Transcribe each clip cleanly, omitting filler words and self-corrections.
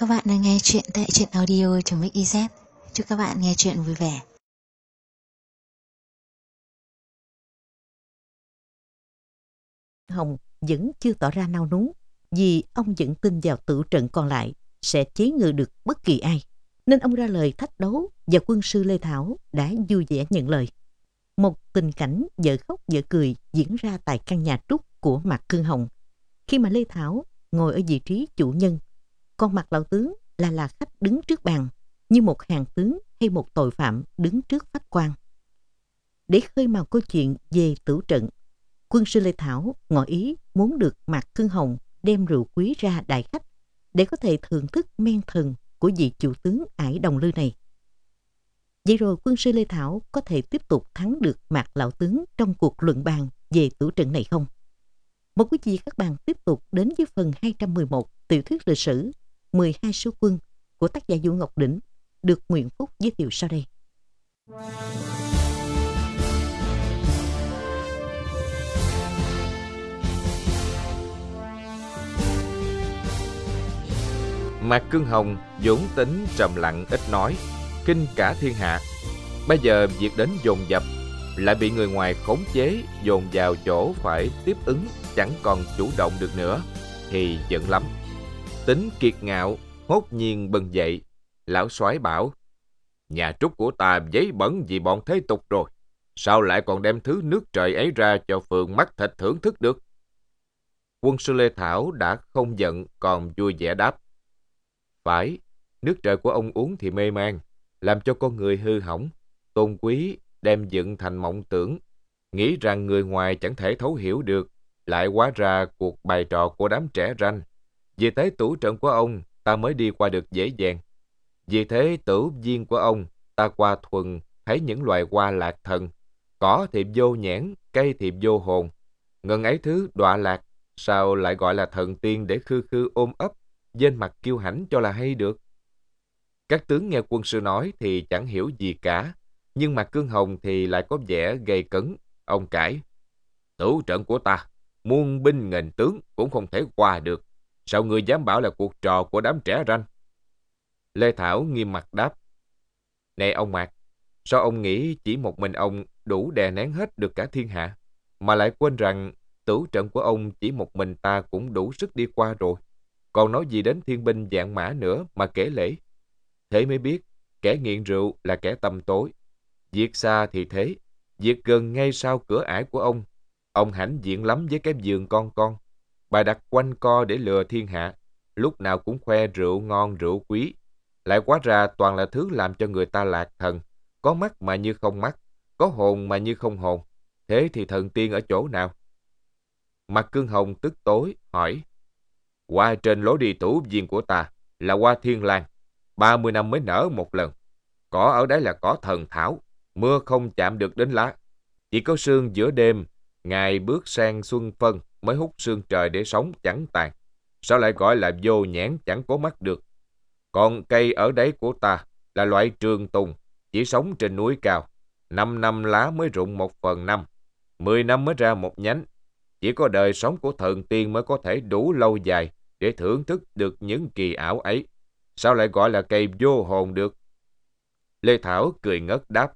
Các bạn đang nghe chuyện tại truyện audio.mix.iz. Chúc các bạn nghe chuyện vui vẻ. Hồng vẫn chưa tỏ ra nao núng, vì ông vẫn tin vào tử trận còn lại sẽ chế ngự được bất kỳ ai, nên ông ra lời thách đấu và quân sư Lê Thảo đã vui vẻ nhận lời. Một tình cảnh vợ khóc vợ cười diễn ra tại căn nhà trúc của Mạc Cương Hồng, khi mà Lê Thảo ngồi ở vị trí chủ nhân, còn Mạc lão tướng là khách đứng trước bàn, như một hàng tướng hay một tội phạm đứng trước pháp quan. Để khơi mào câu chuyện về tử trận, quân sư Lê Thảo ngỏ ý muốn được Mạc Cương Hồng đem rượu quý ra đại khách, để có thể thưởng thức men thần của vị chủ tướng ải Đồng Lư này. Vậy rồi quân sư Lê Thảo có thể tiếp tục thắng được Mạc lão tướng trong cuộc luận bàn về tử trận này không? Mời quý vị các bạn tiếp tục đến với phần 211 tiểu thuyết lịch sử 12 số quân của tác giả Vũ Ngọc Đỉnh, được Nguyễn Phúc giới thiệu sau đây. Mạc Cương Hồng vốn tính trầm lặng ít nói, kinh cả thiên hạ. Bây giờ việc đến dồn dập, lại bị người ngoài khống chế, dồn vào chỗ phải tiếp ứng, chẳng còn chủ động được nữa, thì giận lắm. Tính kiệt ngạo hốt nhiên bừng dậy. Lão soái bảo: nhà trúc của ta giấy bẩn vì bọn thế tục rồi, sao lại còn đem thứ nước trời ấy ra cho phường mắt thịt thưởng thức được? Quân sư Lê Thảo đã không giận, còn vui vẻ đáp: phải, nước trời của ông uống thì mê man, làm cho con người hư hỏng, tôn quý đem dựng thành mộng tưởng, nghĩ rằng người ngoài chẳng thể thấu hiểu được, lại hóa ra cuộc bày trò của đám trẻ ranh. Vì thế tủ trận của ông ta mới đi qua được dễ dàng. Vì thế tử viên của ông ta qua thuần thấy những loài hoa lạc thần, cỏ thì vô nhãn, cây thì vô hồn. Ngần ấy thứ đọa lạc, sao lại gọi là thần tiên để khư khư ôm ấp, trên mặt kiêu hãnh cho là hay được. Các tướng nghe quân sư nói thì chẳng hiểu gì cả, nhưng Mạc Cương Hồng thì lại có vẻ gay cấn. Ông cãi: tử trận của ta, muôn binh nghìn tướng cũng không thể qua được, sao người dám bảo là cuộc trò của đám trẻ ranh? Lê Thảo nghiêm mặt đáp: này ông Mạc, sao ông nghĩ chỉ một mình ông đủ đè nén hết được cả thiên hạ, mà lại quên rằng tử trận của ông chỉ một mình ta cũng đủ sức đi qua rồi, còn nói gì đến thiên binh vạn mã nữa mà kể lể. Thế mới biết kẻ nghiện rượu là kẻ tăm tối. Việc xa thì thế, việc gần ngay sau cửa ải của ông hãnh diện lắm với cái giường con. Bà đặt quanh co để lừa thiên hạ, lúc nào cũng khoe rượu ngon rượu quý, lại hóa ra toàn là thứ làm cho người ta lạc thần, có mắt mà như không mắt, có hồn mà như không hồn. Thế thì thần tiên ở chỗ nào? Mạc Cương Hồng tức tối hỏi: hoa trên lối đi tủ viên của ta là hoa thiên lang, 30 năm mới nở một lần. Cỏ ở đấy là cỏ thần thảo, mưa không chạm được đến lá. Chỉ có sương giữa đêm, ngày bước sang xuân phân mới hút sương trời để sống chẳng tàn. Sao lại gọi là vô nhãn chẳng có mắt được? Còn cây ở đấy của ta là loại trường tùng, chỉ sống trên núi cao. 5 năm lá mới rụng 1/5, 10 năm mới ra một nhánh. Chỉ có đời sống của thần tiên mới có thể đủ lâu dài để thưởng thức được những kỳ ảo ấy. Sao lại gọi là cây vô hồn được? Lê Thảo cười ngất đáp: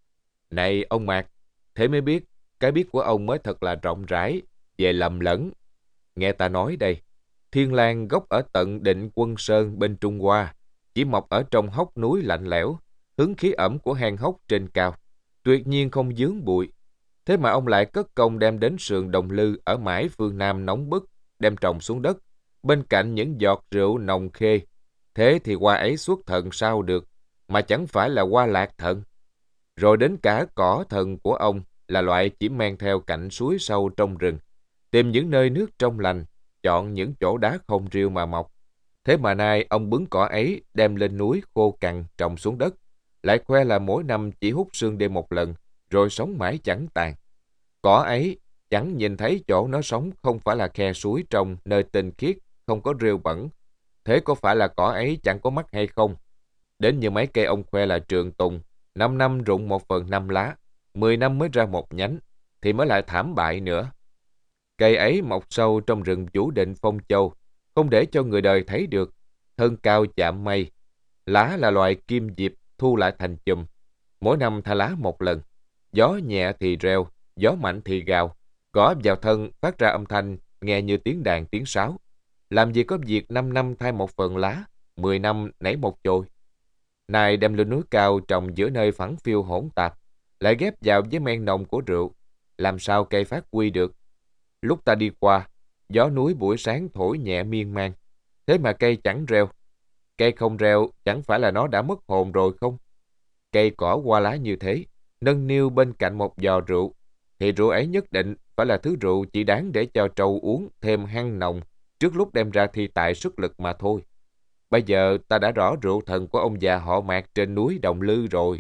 này ông Mạc, thế mới biết cái biết của ông mới thật là rộng rãi, về lầm lẫn. Nghe ta nói đây, thiên lang gốc ở tận Định Quân Sơn bên Trung Hoa, chỉ mọc ở trong hốc núi lạnh lẽo, hứng khí ẩm của hang hốc trên cao, tuyệt nhiên không vướng bụi. Thế mà ông lại cất công đem đến sườn Đồng Lư ở mãi phương Nam nóng bức, đem trồng xuống đất, bên cạnh những giọt rượu nồng khê. Thế thì hoa ấy xuất thần sao được, mà chẳng phải là hoa lạc thần. Rồi đến cả cỏ thần của ông là loại chỉ men theo cạnh suối sâu trong rừng, tìm những nơi nước trong lành, chọn những chỗ đá không rêu mà mọc. Thế mà nay ông bứng cỏ ấy đem lên núi khô cằn trồng xuống đất, lại khoe là mỗi năm chỉ hút sương đêm một lần, rồi sống mãi chẳng tàn. Cỏ ấy chẳng nhìn thấy chỗ nó sống không phải là khe suối trong nơi tinh khiết, không có rêu bẩn. Thế có phải là cỏ ấy chẳng có mắt hay không? Đến như mấy cây ông khoe là trường tùng, 5 năm rụng 1/5 lá, 10 năm mới ra một nhánh, thì mới lại thảm bại nữa. Cây ấy mọc sâu trong rừng Vũ Định Phong Châu, không để cho người đời thấy được. thân cao chạm mây. Lá là loài kim diệp thu lại thành chùm. Mỗi năm thả lá một lần. Gió nhẹ thì reo, gió mạnh thì gào. Gõ vào thân phát ra âm thanh nghe như tiếng đàn tiếng sáo. Làm gì có việc 5 năm thay một phần lá, 10 năm nảy một chồi. Này đem lên núi cao trồng giữa nơi phẳng phiu hỗn tạp, lại ghép vào với men nồng của rượu, làm sao cây phát huy được. Lúc ta đi qua, gió núi buổi sáng thổi nhẹ miên man, thế mà cây chẳng reo. Cây không reo chẳng phải là nó đã mất hồn rồi không? Cây cỏ hoa lá như thế, nâng niu bên cạnh một giò rượu, thì rượu ấy nhất định phải là thứ rượu chỉ đáng để cho trâu uống thêm hăng nồng trước lúc đem ra thi tài sức lực mà thôi. Bây giờ ta đã rõ rượu thần của ông già họ Mạc trên núi Đồng Lư rồi.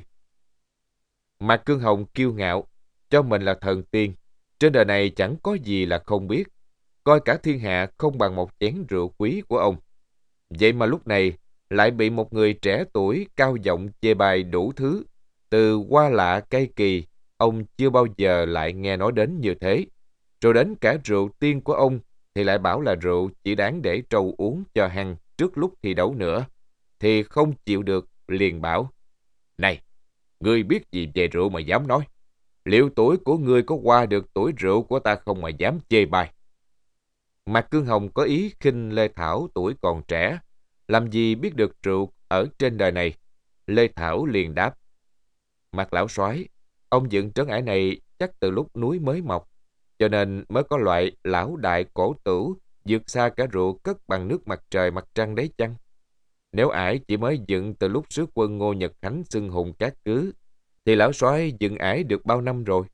Mạc Cương Hồng kiêu ngạo, cho mình là thần tiên. Trên đời này chẳng có gì là không biết. Coi cả thiên hạ không bằng một chén rượu quý của ông. Vậy mà lúc này lại bị một người trẻ tuổi cao giọng chê bai đủ thứ. Từ hoa lạ cây kỳ, ông chưa bao giờ lại nghe nói đến như thế. Rồi đến cả rượu tiên của ông thì lại bảo là rượu chỉ đáng để trâu uống cho hăng trước lúc thi đấu nữa. Thì không chịu được, liền bảo: Này, ngươi biết gì về rượu mà dám nói? Liệu tuổi của ngươi có qua được tuổi rượu của ta không mà dám chê bai? Mạc Cương Hồng có ý khinh Lê Thảo tuổi còn trẻ, làm gì biết được rượu ở trên đời này. Lê Thảo liền đáp: Mạc lão soái, ông dựng trấn ải này chắc từ lúc núi mới mọc, cho nên mới có loại lão đại cổ tửu vượt xa cả rượu cất bằng nước mặt trời mặt trăng đấy chăng? Nếu ải chỉ mới dựng từ lúc sứ quân Ngô Nhật Khánh xưng hùng cát cứ, thì lão soái dựng ải được bao năm rồi?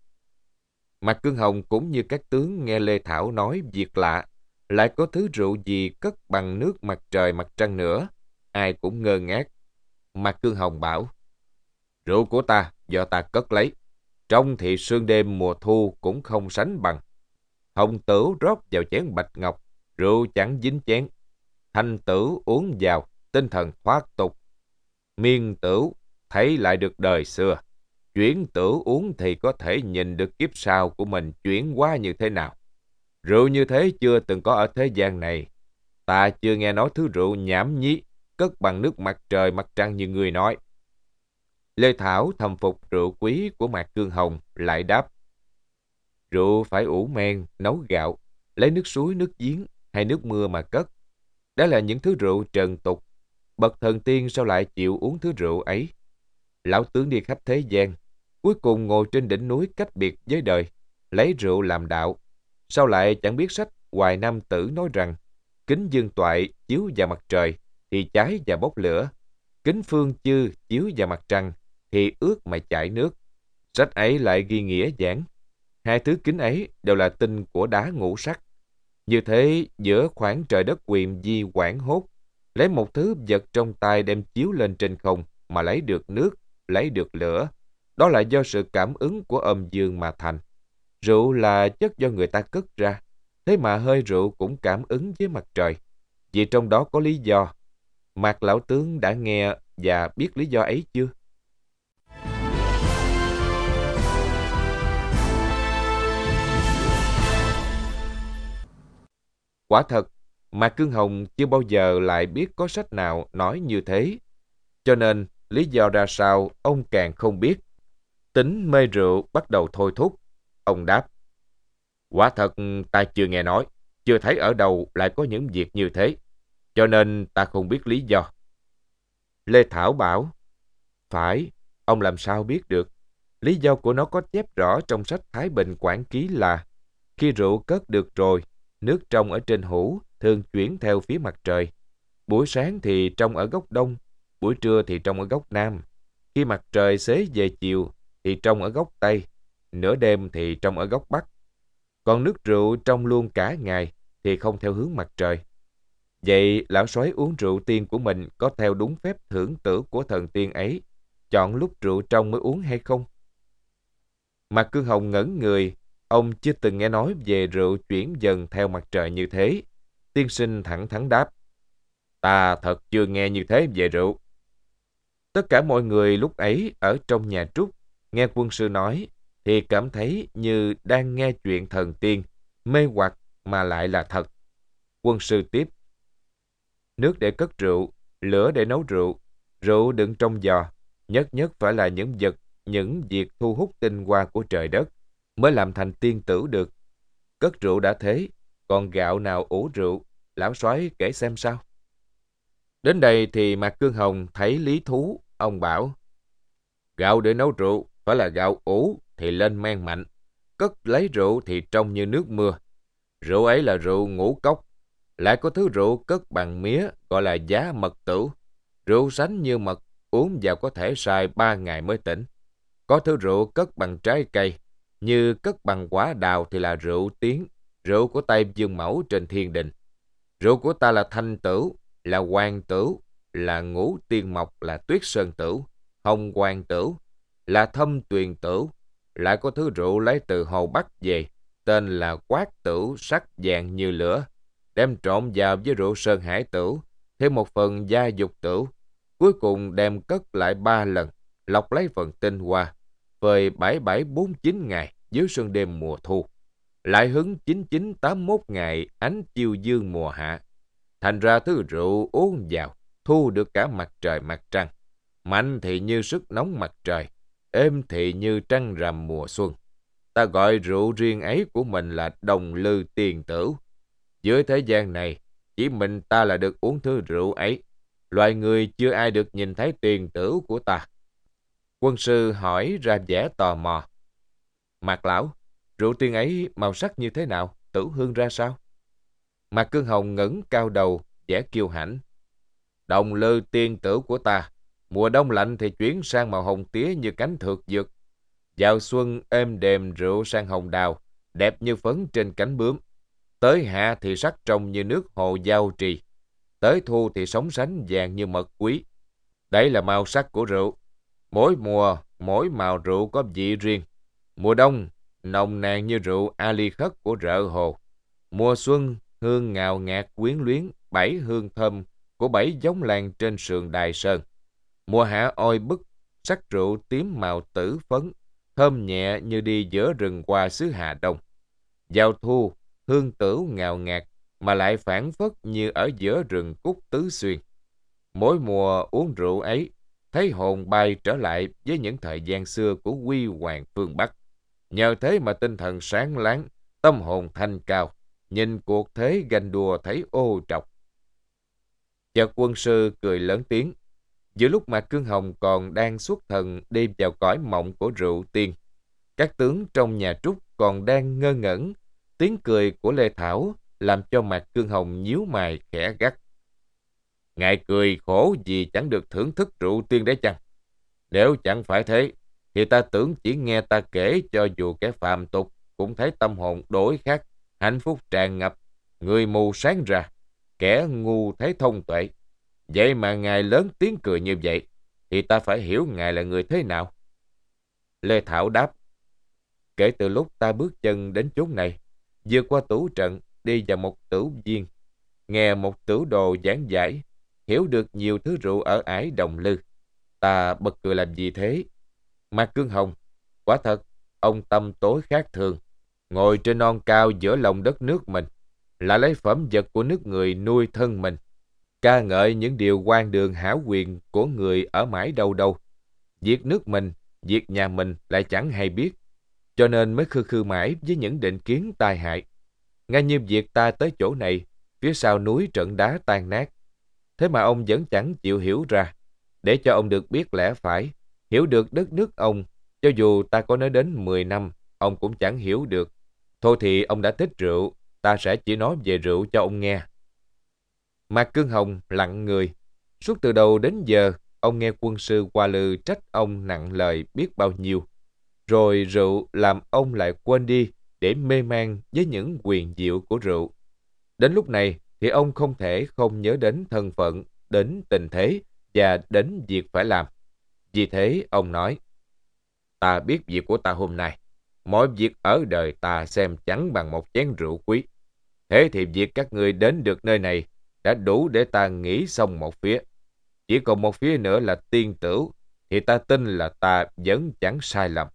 Mạc Cương Hồng cũng như các tướng nghe Lê Thảo nói việc lạ, lại có thứ rượu gì cất bằng nước mặt trời mặt trăng nữa, ai cũng ngơ ngác. Mạc Cương Hồng bảo: Rượu của ta do ta cất lấy, trong thì sương đêm mùa thu cũng không sánh bằng. Hồng tửu rót vào chén bạch ngọc, rượu chẳng dính chén. Thanh tửu uống vào, tinh thần thoát tục. Miên tửu thấy lại được đời xưa. Chuyển tửu uống thì có thể nhìn được kiếp sau của mình chuyển qua như thế nào. Rượu như thế chưa từng có ở thế gian này. Ta chưa nghe nói thứ rượu nhảm nhí, cất bằng nước mặt trời mặt trăng như người nói. Lê Thảo thầm phục rượu quý của Mạc Cương Hồng, lại đáp: Rượu phải ủ men, nấu gạo, lấy nước suối, nước giếng hay nước mưa mà cất. Đó là những thứ rượu trần tục. Bậc thần tiên sao lại chịu uống thứ rượu ấy? Lão tướng đi khắp thế gian, cuối cùng ngồi trên đỉnh núi cách biệt với đời, lấy rượu làm đạo. Sao lại chẳng biết sách Hoài Nam Tử nói rằng kính dương toại chiếu vào mặt trời thì cháy và bốc lửa, kính phương chư chiếu vào mặt trăng thì ướt mà chảy nước. Sách ấy lại ghi nghĩa giảng hai thứ kính ấy đều là tinh của đá ngũ sắc. Như thế giữa khoảng trời đất quyền di quảng hốt, lấy một thứ vật trong tay đem chiếu lên trên không mà lấy được nước, lấy được lửa, đó là do sự cảm ứng của âm dương mà thành. Rượu là chất do người ta cất ra, thế mà hơi rượu cũng cảm ứng với mặt trời, vì trong đó có lý do. Mạc lão tướng đã nghe và biết lý do ấy chưa? Quả thật, Mạc Cương Hồng chưa bao giờ lại biết có sách nào nói như thế. Cho nên, lý do ra sao ông càng không biết. Tính mê rượu bắt đầu thôi thúc. Ông đáp: Quả thật ta chưa nghe nói, chưa thấy ở đâu lại có những việc như thế, cho nên ta không biết lý do. Lê Thảo bảo: Phải, ông làm sao biết được? Lý do của nó có chép rõ trong sách Thái Bình Quảng Ký là khi rượu cất được rồi, nước trong ở trên hũ thường chuyển theo phía mặt trời. Buổi sáng thì trong ở góc đông, buổi trưa thì trong ở góc nam. Khi mặt trời xế về chiều thì trong ở góc tây, nửa đêm thì trong ở góc bắc. Còn nước rượu trong luôn cả ngày thì không theo hướng mặt trời. Vậy lão soái uống rượu tiên của mình có theo đúng phép thưởng tử của thần tiên ấy, chọn lúc rượu trong mới uống hay không? Mạc Cương Hồng ngẩn người, ông chưa từng nghe nói về rượu chuyển dần theo mặt trời như thế. Tiên sinh thẳng thắn đáp: Ta thật chưa nghe như thế về rượu. Tất cả mọi người lúc ấy ở trong nhà Trúc, nghe quân sư nói, thì cảm thấy như đang nghe chuyện thần tiên, mê hoặc mà lại là thật. Quân sư tiếp: nước để cất rượu, lửa để nấu rượu, rượu đựng trong giò, nhất nhất phải là những vật, những việc thu hút tinh hoa của trời đất, mới làm thành tiên tử được. Cất rượu đã thế, còn gạo nào ủ rượu, lão soái kể xem sao. Đến đây thì Mạc Cương Hồng thấy lý thú, ông bảo: gạo để nấu rượu phải là gạo ủ thì lên men mạnh, cất lấy rượu thì trông như nước mưa. Rượu ấy là rượu ngũ cốc. Lại có thứ rượu cất bằng mía gọi là giá mật tửu. Rượu sánh như mật, uống vào có thể xài 3 ngày mới tỉnh. Có thứ rượu cất bằng trái cây, như cất bằng quả đào thì là rượu tiến, rượu của tay Dương Mẫu trên thiên đình. Rượu của ta là thanh tửu, là hoàng tửu, là ngũ tiên mộc, là tuyết sơn tửu, hồng hoàng tửu, là thâm tuyền tửu. Lại có thứ rượu lấy từ Hồ Bắc về, tên là quát tửu, sắc vàng như lửa, đem trộn vào với rượu sơn hải tửu, thêm một phần gia dục tửu, cuối cùng đem cất lại 3 lần, lọc lấy phần tinh hoa, phơi 7749 ngày dưới sương đêm mùa thu, lại hứng 9981 ngày ánh chiều dương mùa hạ. Thành ra thứ rượu uống vào, thu được cả mặt trời mặt trăng, mạnh thì như sức nóng mặt trời, êm thì như trăng rằm mùa xuân. Ta gọi rượu riêng ấy của mình là đồng lư tiền tửu. Dưới thế gian này, chỉ mình ta là được uống thứ rượu ấy. Loài người chưa ai được nhìn thấy tiền tửu của ta. Quân sư hỏi ra vẻ tò mò: Mạc lão, rượu tiên ấy màu sắc như thế nào, tửu hương ra sao? Mạc Cương Hồng ngẩng cao đầu, vẻ kiêu hãnh: đồng lư tiên tửu của ta, mùa đông lạnh thì chuyển sang màu hồng tía như cánh thược dược. Vào xuân êm đềm rượu sang hồng đào, đẹp như phấn trên cánh bướm. Tới hạ thì sắc trong như nước hồ giao trì. Tới thu thì sóng sánh vàng như mật quý. Đấy là màu sắc của rượu. Mỗi mùa, mỗi màu rượu có vị riêng. Mùa đông, nồng nàn như rượu Ali Khất của rợ hồ. Mùa xuân, hương ngào ngạt quyến luyến, 7 hương thơm của 7 giống làng trên sườn Đài Sơn. Mùa hạ oi bức, sắc rượu tím màu tử phấn, thơm nhẹ như đi giữa rừng hoa xứ Hà Đông. Vào thu, hương tửu ngào ngạt mà lại phảng phất như ở giữa rừng cúc Tứ Xuyên. Mỗi mùa uống rượu ấy, thấy hồn bay trở lại với những thời gian xưa của huy hoàng phương Bắc. Nhờ thế mà tinh thần sáng láng, tâm hồn thanh cao, nhìn cuộc thế ganh đua thấy ô trọc. Chợt quân sư cười lớn tiếng. Giữa lúc Mạc Cương Hồng còn đang xuất thần đi vào cõi mộng của rượu tiên, các tướng trong nhà Trúc còn đang ngơ ngẩn. Tiếng cười của Lê Thảo làm cho Mạc Cương Hồng nhíu mày khẽ gắt: ngài cười khổ vì chẳng được thưởng thức rượu tiên đấy chăng? Nếu chẳng phải thế, thì ta tưởng chỉ nghe ta kể cho dù kẻ phàm tục cũng thấy tâm hồn đổi khác, hạnh phúc tràn ngập, người mù sáng ra, kẻ ngu thấy thông tuệ. Vậy mà ngài lớn tiếng cười như vậy, thì ta phải hiểu ngài là người thế nào? Lê Thảo đáp: kể từ lúc ta bước chân đến chốn này, vượt qua tửu trận, đi vào một tửu viên, nghe một tửu đồ giảng giải, hiểu được nhiều thứ rượu ở ải Đồng Lư, ta bật cười làm gì thế? Mạc Cương Hồng, quả thật, ông tâm tối khác thường, ngồi trên non cao giữa lòng đất nước mình, là lấy phẩm vật của nước người nuôi thân mình, ca ngợi những điều quan đường hảo quyền của người ở mãi đâu đâu. Việc nước mình, việc nhà mình lại chẳng hay biết, cho nên mới khư khư mãi với những định kiến tai hại. Ngay như việc ta tới chỗ này, phía sau núi trận đá tan nát. Thế mà ông vẫn chẳng chịu hiểu ra. Để cho ông được biết lẽ phải, hiểu được đất nước ông, cho dù ta có nói đến 10 năm, ông cũng chẳng hiểu được. Thôi thì ông đã thích rượu, ta sẽ chỉ nói về rượu cho ông nghe. Mạc Cương Hồng lặng người. Suốt từ đầu đến giờ, ông nghe quân sư Hoa Lư trách ông nặng lời biết bao nhiêu. Rồi rượu làm ông lại quên đi để mê man với những quyền diệu của rượu. Đến lúc này thì ông không thể không nhớ đến thân phận, đến tình thế và đến việc phải làm. Vì thế ông nói: ta biết việc của ta hôm nay, mọi việc ở đời ta xem chẳng bằng một chén rượu quý. Thế thì việc các ngươi đến được nơi này đã đủ để ta nghĩ xong một phía. Chỉ còn một phía nữa là tiên tửu, thì ta tin là ta vẫn chẳng sai lầm.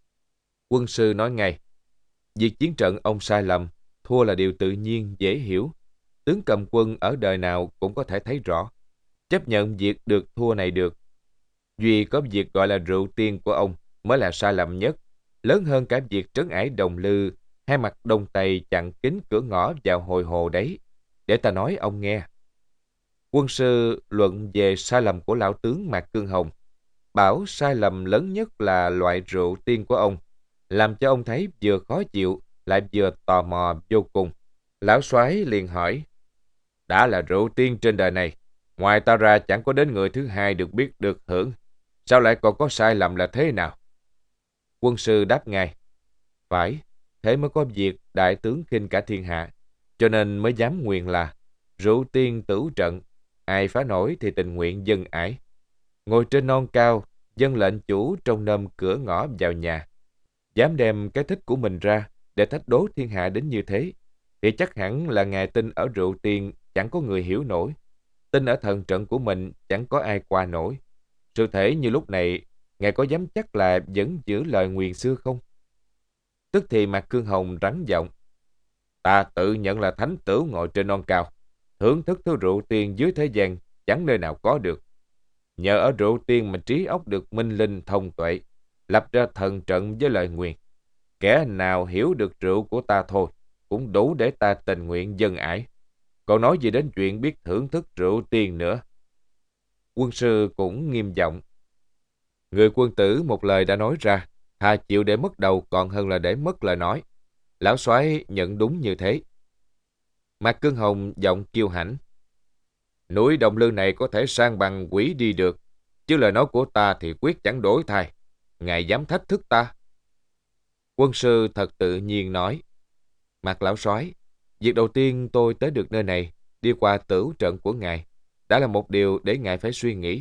Quân sư nói ngay: việc chiến trận ông sai lầm, thua là điều tự nhiên, dễ hiểu. Tướng cầm quân ở đời nào cũng có thể thấy rõ. Chấp nhận việc được thua này được. Duy có việc gọi là rượu tiên của ông mới là sai lầm nhất, lớn hơn cả việc trấn ải Đồng Lư hai mặt đông tây chặn kín cửa ngõ vào hồi hồ đấy. Để ta nói ông nghe. Quân sư luận về sai lầm của lão tướng Mạc Cương Hồng, bảo sai lầm lớn nhất là loại rượu tiên của ông, làm cho ông thấy vừa khó chịu lại vừa tò mò vô cùng. Lão soái liền hỏi, đã là rượu tiên trên đời này, ngoài ta ra chẳng có đến người thứ hai được biết được hưởng, sao lại còn có sai lầm là thế nào? Quân sư đáp ngay, phải, thế mới có việc đại tướng khinh cả thiên hạ, cho nên mới dám nguyền là rượu tiên tửu trận, ai phá nổi thì tình nguyện dâng ải. Ngồi trên non cao, dâng lệnh chủ trong nôm cửa ngõ vào nhà, dám đem cái thích của mình ra để thách đố thiên hạ đến như thế, thì chắc hẳn là ngài tin ở rượu tiên chẳng có người hiểu nổi, tin ở thần trận của mình chẳng có ai qua nổi. Sự thể như lúc này, ngài có dám chắc là vẫn giữ lời nguyền xưa không? Tức thì Mạc Cương Hồng rắn giọng, ta tự nhận là thánh tửu ngồi trên non cao, thưởng thức thứ rượu tiên dưới thế gian chẳng nơi nào có được. Nhờ ở rượu tiên mà trí óc được minh linh thông tuệ, lập ra thần trận với lời nguyền. Kẻ nào hiểu được rượu của ta thôi, cũng đủ để ta tình nguyện dâng ải. Còn nói gì đến chuyện biết thưởng thức rượu tiên nữa. Quân sư cũng nghiêm giọng, người quân tử một lời đã nói ra, thà chịu để mất đầu còn hơn là để mất lời nói. Lão soái nhận đúng như thế. Mạc Cương Hồng giọng kiêu hãnh, núi Đồng Lư này có thể san bằng quỷ đi được, chứ lời nói của ta thì quyết chẳng đổi thay. Ngài dám thách thức ta? Quân sư thật tự nhiên nói, Mạc lão soái, việc đầu tiên tôi tới được nơi này, đi qua tửu trận của ngài, đã là một điều để ngài phải suy nghĩ.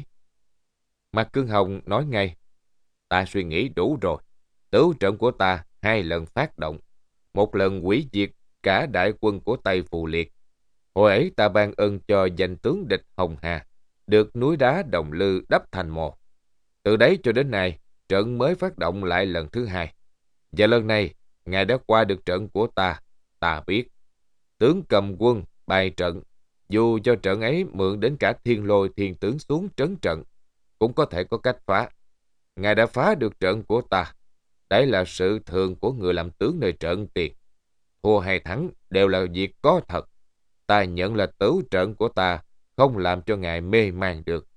Mạc Cương Hồng nói ngay, ta suy nghĩ đủ rồi. Tửu trận của ta 2 lần phát động, một lần hủy diệt cả đại quân của Tây Phù Liệt. Hồi ấy ta ban ơn cho danh tướng địch Hồng Hà, được núi đá Đồng Lư đắp thành mồ. Từ đấy cho đến nay, trận mới phát động lại lần thứ 2. Và lần này, ngài đã qua được trận của ta, ta biết. Tướng cầm quân, bày trận, dù cho trận ấy mượn đến cả thiên lôi thiên tướng xuống trấn trận, cũng có thể có cách phá. Ngài đã phá được trận của ta. Đấy là sự thường của người làm tướng nơi trận tiền. Thua hay thắng đều là việc có thật. Ta nhận là tửu trận của ta không làm cho ngài mê man được.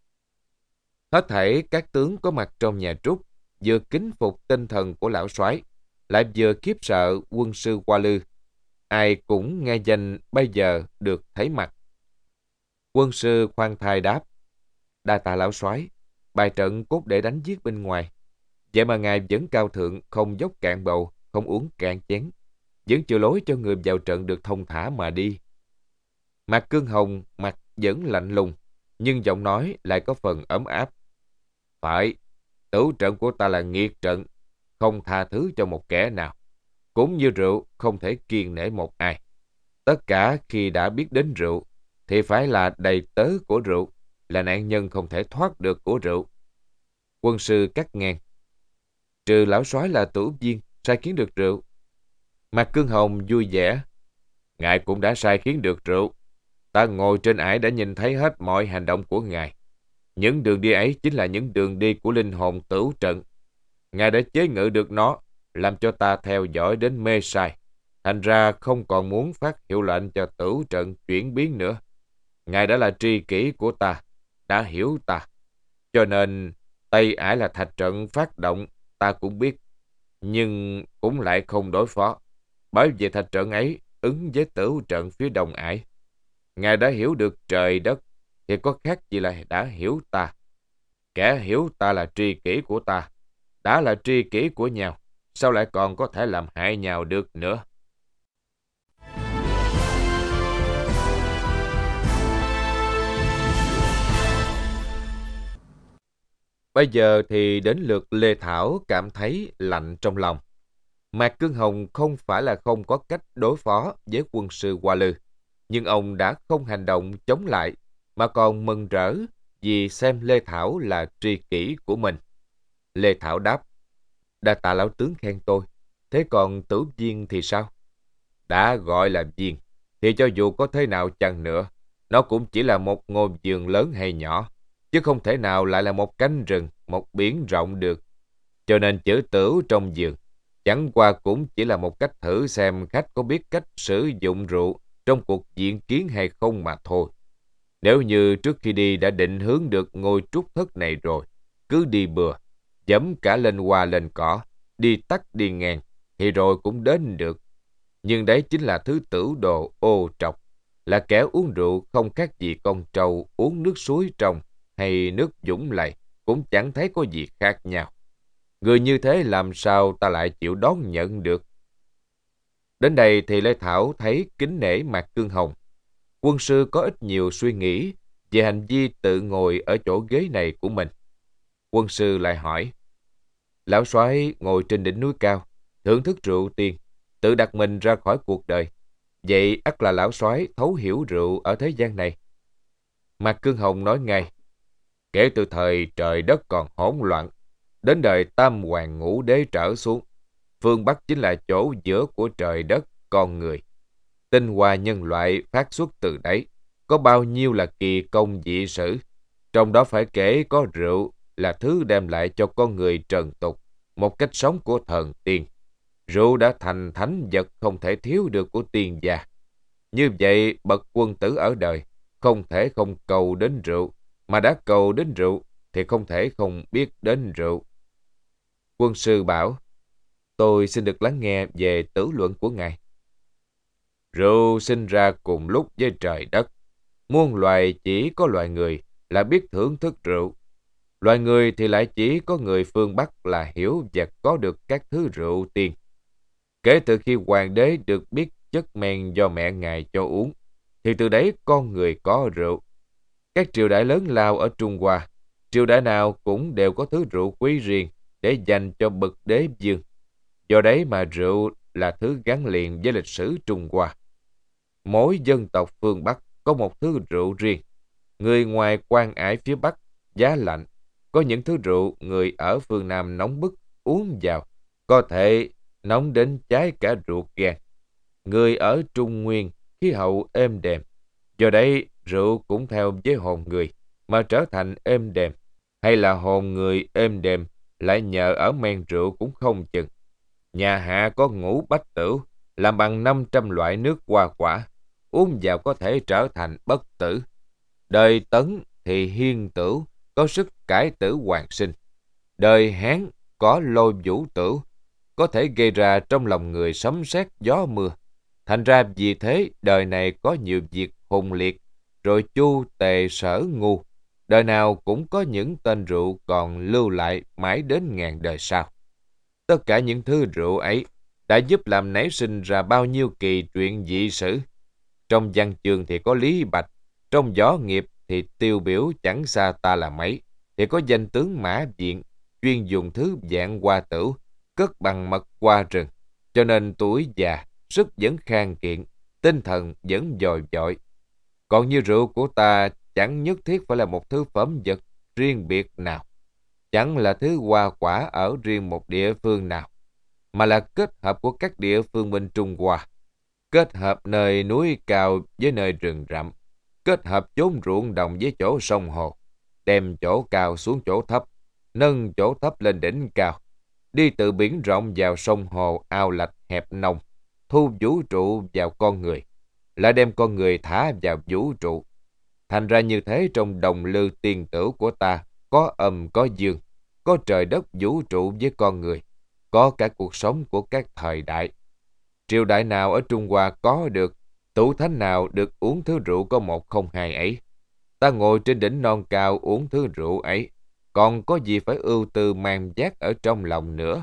Hết thảy các tướng có mặt trong nhà Trúc vừa kính phục tinh thần của lão soái, lại vừa khiếp sợ quân sư Hoa Lư. Ai cũng nghe danh bây giờ được thấy mặt. Quân sư khoan thai đáp, đa tạ lão soái, bài trận cốt để đánh giết bên ngoài. Vậy mà ngài vẫn cao thượng, không dốc cạn bầu, không uống cạn chén, vẫn chừa lối cho người vào trận được thông thả mà đi. Mạc Cương Hồng mặt vẫn lạnh lùng, nhưng giọng nói lại có phần ấm áp. Phải, tửu trận của ta là nghiệt trận, không tha thứ cho một kẻ nào. Cũng như rượu không thể kiêng nể một ai. Tất cả khi đã biết đến rượu, thì phải là đầy tớ của rượu, là nạn nhân không thể thoát được của rượu. Quân sư cắt ngang, trừ lão soái là tửu viên, sai khiến được rượu. Mạc Cương Hồng vui vẻ, ngài cũng đã sai khiến được rượu. Ta ngồi trên ải đã nhìn thấy hết mọi hành động của ngài. Những đường đi ấy chính là những đường đi của linh hồn tửu trận. Ngài đã chế ngự được nó, làm cho ta theo dõi đến mê sai. Thành ra không còn muốn phát hiệu lệnh cho tửu trận chuyển biến nữa. Ngài đã là tri kỷ của ta, đã hiểu ta. Cho nên Tây Ải là thạch trận phát động, ta cũng biết. Nhưng cũng lại không đối phó. Bởi vì thạch trận ấy ứng với tửu trận phía Đông Ải. Ngài đã hiểu được trời đất, thì có khác gì là đã hiểu ta. Kẻ hiểu ta là tri kỷ của ta, đã là tri kỷ của nhau, sao lại còn có thể làm hại nhau được nữa. Bây giờ thì đến lượt Lê Thảo cảm thấy lạnh trong lòng. Mạc Cương Hồng không phải là không có cách đối phó với quân sư Hoa Lư, nhưng ông đã không hành động chống lại, mà còn mừng rỡ vì xem Lê Thảo là tri kỷ của mình. Lê Thảo đáp, đa tạ lão tướng khen tôi, thế còn Tử Viên thì sao? Đã gọi là viên, thì cho dù có thế nào chăng nữa, nó cũng chỉ là một ngôi vườn lớn hay nhỏ, chứ không thể nào lại là một cánh rừng, một biển rộng được. Cho nên chữ tửu trong vườn chẳng qua cũng chỉ là một cách thử xem khách có biết cách sử dụng rượu trong cuộc diện kiến hay không mà thôi. Nếu như trước khi đi đã định hướng được ngôi trúc thất này rồi, cứ đi bừa, dẫm cả lên hoa lên cỏ, đi tắt đi ngang, thì rồi cũng đến được. Nhưng đấy chính là thứ tử đồ ô trọc, là kẻ uống rượu không khác gì con trâu uống nước suối trong hay nước dũng lầy, cũng chẳng thấy có gì khác nhau. Người như thế làm sao ta lại chịu đón nhận được? Đến đây thì Lê Thảo thấy kính nể Mạc Cương Hồng. Quân sư có ít nhiều suy nghĩ về hành vi tự ngồi ở chỗ ghế này của mình. Quân sư lại hỏi, lão soái ngồi trên đỉnh núi cao, thưởng thức rượu tiên, tự đặt mình ra khỏi cuộc đời. Vậy ắt là lão soái thấu hiểu rượu ở thế gian này. Mạc Cương Hồng nói ngay, kể từ thời trời đất còn hỗn loạn, đến đời Tam Hoàng Ngũ Đế trở xuống, phương Bắc chính là chỗ giữa của trời đất, con người. Tinh hoa nhân loại phát xuất từ đấy, có bao nhiêu là kỳ công dị sử. Trong đó phải kể có rượu là thứ đem lại cho con người trần tục một cách sống của thần tiên. Rượu đã thành thánh vật không thể thiếu được của tiên gia. Như vậy, bậc quân tử ở đời không thể không cầu đến rượu, mà đã cầu đến rượu thì không thể không biết đến rượu. Quân sư bảo, tôi xin được lắng nghe về tử luận của ngài. Rượu sinh ra cùng lúc với trời đất. Muôn loài chỉ có loài người là biết thưởng thức rượu. Loài người thì lại chỉ có người phương Bắc là hiểu và có được các thứ rượu tiên. Kể từ khi hoàng đế được biết chất men do mẹ ngài cho uống, thì từ đấy con người có rượu. Các triều đại lớn lao ở Trung Hoa, triều đại nào cũng đều có thứ rượu quý riêng để dành cho bậc đế vương. Do đấy mà rượu là thứ gắn liền với lịch sử Trung Hoa. Mỗi dân tộc phương Bắc có một thứ rượu riêng. Người ngoài Quan Ải phía Bắc giá lạnh, có những thứ rượu người ở phương Nam nóng bức uống vào có thể nóng đến cháy cả ruột gan. Người ở Trung Nguyên khí hậu êm đềm, do đấy rượu cũng theo với hồn người mà trở thành êm đềm, hay là hồn người êm đềm lại nhờ ở men rượu cũng không chừng. Nhà Hạ có ngũ bách tửu làm bằng 500 loại nước hoa quả, uống vào có thể trở thành bất tử. Đời Tấn thì hiên tửu có sức cải tử hoàn sinh. Đời Hán có lôi vũ tửu, có thể gây ra trong lòng người sấm sét gió mưa. Thành ra vì thế đời này có nhiều việc hùng liệt, rồi Chu Tề Sở Ngu, đời nào cũng có những tên rượu còn lưu lại mãi đến ngàn đời sau. Tất cả những thứ rượu ấy đã giúp làm nảy sinh ra bao nhiêu kỳ truyện dị sử. Trong văn chương thì có Lý Bạch, trong võ nghiệp thì tiêu biểu chẳng xa ta là mấy, thì có danh tướng Mã Viện, chuyên dùng thứ dạng hoa tửu, cất bằng mật hoa rừng, cho nên tuổi già, sức vẫn khang kiện, tinh thần vẫn dồi dội. Còn như rượu của ta chẳng nhất thiết phải là một thứ phẩm vật riêng biệt nào, chẳng là thứ hoa quả ở riêng một địa phương nào, mà là kết hợp của các địa phương bên Trung Hoa, kết hợp nơi núi cao với nơi rừng rậm, kết hợp chốn ruộng đồng với chỗ sông hồ, đem chỗ cao xuống chỗ thấp, nâng chỗ thấp lên đỉnh cao, đi từ biển rộng vào sông hồ ao lạch hẹp nông, thu vũ trụ vào con người, lại đem con người thả vào vũ trụ. Thành ra như thế trong đồng lư tiền tử của ta có âm có dương, có trời đất vũ trụ với con người, có cả cuộc sống của các thời đại. Triều đại nào ở Trung Hoa có được, tủ thánh nào được uống thứ rượu có 102 ấy. Ta ngồi trên đỉnh non cao uống thứ rượu ấy, còn có gì phải ưu tư mang vác ở trong lòng nữa.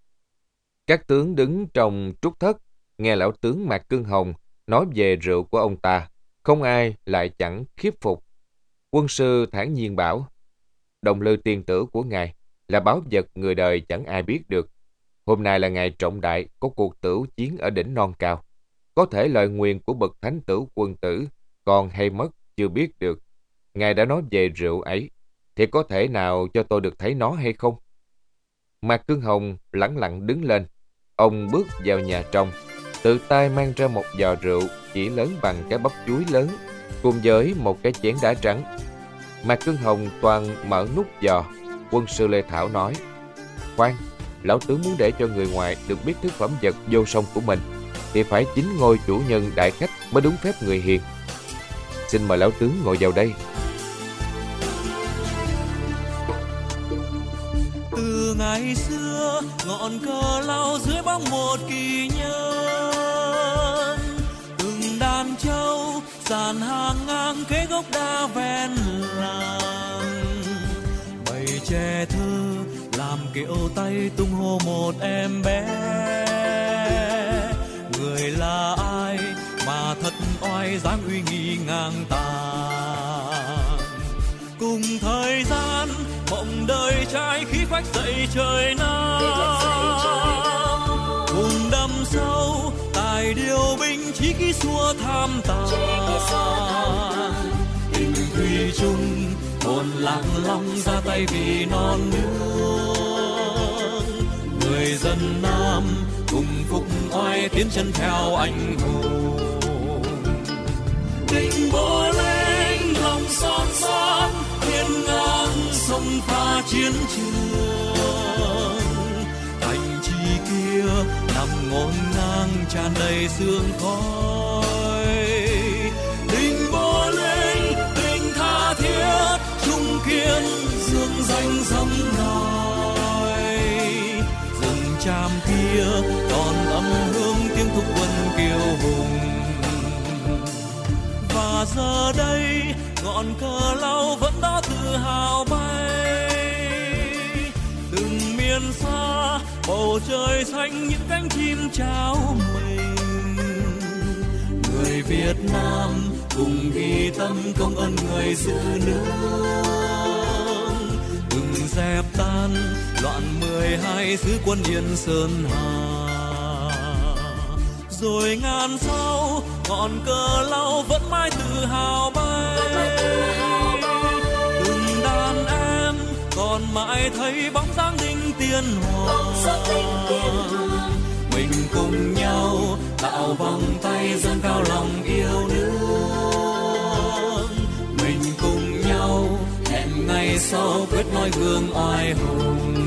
Các tướng đứng trong trúc thất, nghe lão tướng Mạc Cương Hồng nói về rượu của ông ta, không ai lại chẳng khiếp phục. Quân sư thản nhiên bảo, đồng lư tiên tử của ngài là báu vật người đời chẳng ai biết được. Hôm nay là ngày trọng đại, có cuộc tửu chiến ở đỉnh non cao. Có thể lời nguyền của bậc thánh tử quân tử còn hay mất chưa biết được. Ngài đã nói về rượu ấy, thì có thể nào cho tôi được thấy nó hay không? Mạc Cương Hồng lẳng lặng đứng lên. Ông bước vào nhà trong. tự tay mang ra một giò rượu chỉ lớn bằng cái bắp chuối lớn, cùng với một cái chén đá trắng. Mạc Cương Hồng toàn mở nút giò. Quân sư Lê Thảo nói: khoan, lão tướng muốn để cho người ngoài được biết thứ phẩm vật vô song của mình, thì phải chính ngôi chủ nhân đại khách mới đúng phép người hiền. Xin mời lão tướng ngồi vào đây. Từ ngày xưa ngọn cờ lao dưới bóng một kỳ nhân, từng đàn trâu dàn hàng ngang kế gốc đa ven làng, bầy trẻ thơ làm kiệu tay tung hô một em bé. Người là ai mà thật oai dáng uy nghi ngang tàn, cùng thời gian mộng đời trai khí phách dậy trời Nam, cùng đâm sâu tài điều binh chí khí xua tham tàn. Tình thủy chung hồn lạc long ra tay vì non nước, người dân Nam cùng phục oai tiến chân theo anh hùng. Định bộ lên lòng son son hiên ngang sông pha chiến trường, thành trì kia nằm ngổn ngang tràn đầy sương khói. Định bộ lên tình tha thiết trung kiên dương danh dẫm nòi, rừng tràm kia còn âm hương tiếng thúc quân kiêu hùng. Và giờ đây ngọn cờ lao vẫn đó tự hào bay, từng miền xa bầu trời xanh những cánh chim chào mình. Người Việt Nam cùng ghi tâm công ơn người giữ nước, từng dẹp tan loạn 12 xứ quân Yên Sơn Hà. Rồi ngàn sau ngọn cờ lao vẫn mãi tự hào bay, từng đàn em còn mãi thấy bóng dáng đinh tiên hoàng. Mình cùng nhau tạo vòng tay dâng cao lòng yêu nước, mình cùng nhau hẹn ngày sau quyết nói gương oai hùng.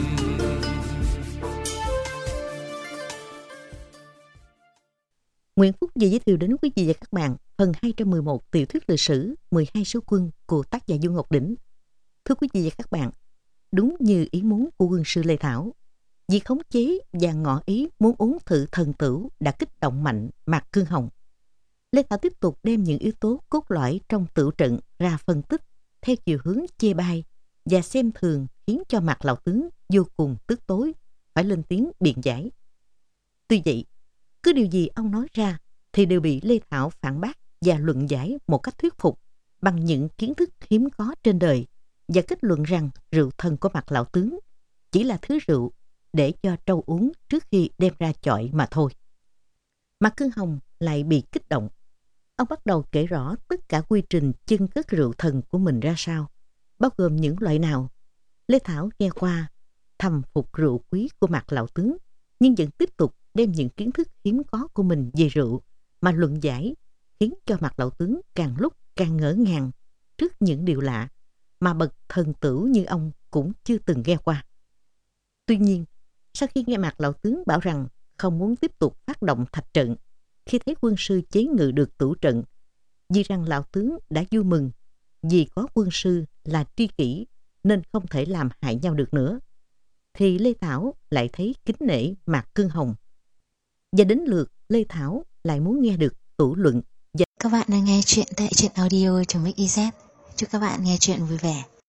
Nguyễn Phúc vừa giới thiệu đến quý vị và các bạn phần 211 tiểu thuyết lịch sử 12 sứ quân của tác giả Du Ngọc Đỉnh. Thưa quý vị và các bạn, đúng như ý muốn của quân sư Lê Thảo, việc khống chế và ngỏ ý muốn uống thử thần tửu đã kích động mạnh Mạc Cương Hồng. Lê Thảo tiếp tục đem những yếu tố cốt lõi trong tửu trận ra phân tích theo chiều hướng chê bai và xem thường, khiến cho Mạc lão tướng vô cùng tức tối, phải lên tiếng biện giải. Tuy vậy, cứ điều gì ông nói ra thì đều bị Lê Thảo phản bác và luận giải một cách thuyết phục bằng những kiến thức hiếm có trên đời, và kết luận rằng rượu thần của Mạc lão tướng chỉ là thứ rượu để cho trâu uống trước khi đem ra chọi mà thôi. Mạc Cương Hồng lại bị kích động. Ông bắt đầu kể rõ tất cả quy trình chưng cất rượu thần của mình ra sao, bao gồm những loại nào. Lê Thảo nghe qua thầm phục rượu quý của Mạc lão tướng, nhưng vẫn tiếp tục đem những kiến thức hiếm có của mình về rượu mà luận giải, khiến cho Mạc lão tướng càng lúc càng ngỡ ngàng trước những điều lạ mà bậc thần tửu như ông cũng chưa từng nghe qua. Tuy nhiên, sau khi nghe Mạc lão tướng bảo rằng không muốn tiếp tục phát động thạch trận, khi thấy quân sư chế ngự được tửu trận, vì rằng lão tướng đã vui mừng vì có quân sư là tri kỷ nên không thể làm hại nhau được nữa, thì Lê Thảo lại thấy kính nể Mạc Cương Hồng. Và đến lượt Lê Thảo lại muốn nghe được tửu luận. Các bạn đang nghe chuyện tại truyện audio.mix.iz. Chúc các bạn nghe chuyện vui vẻ.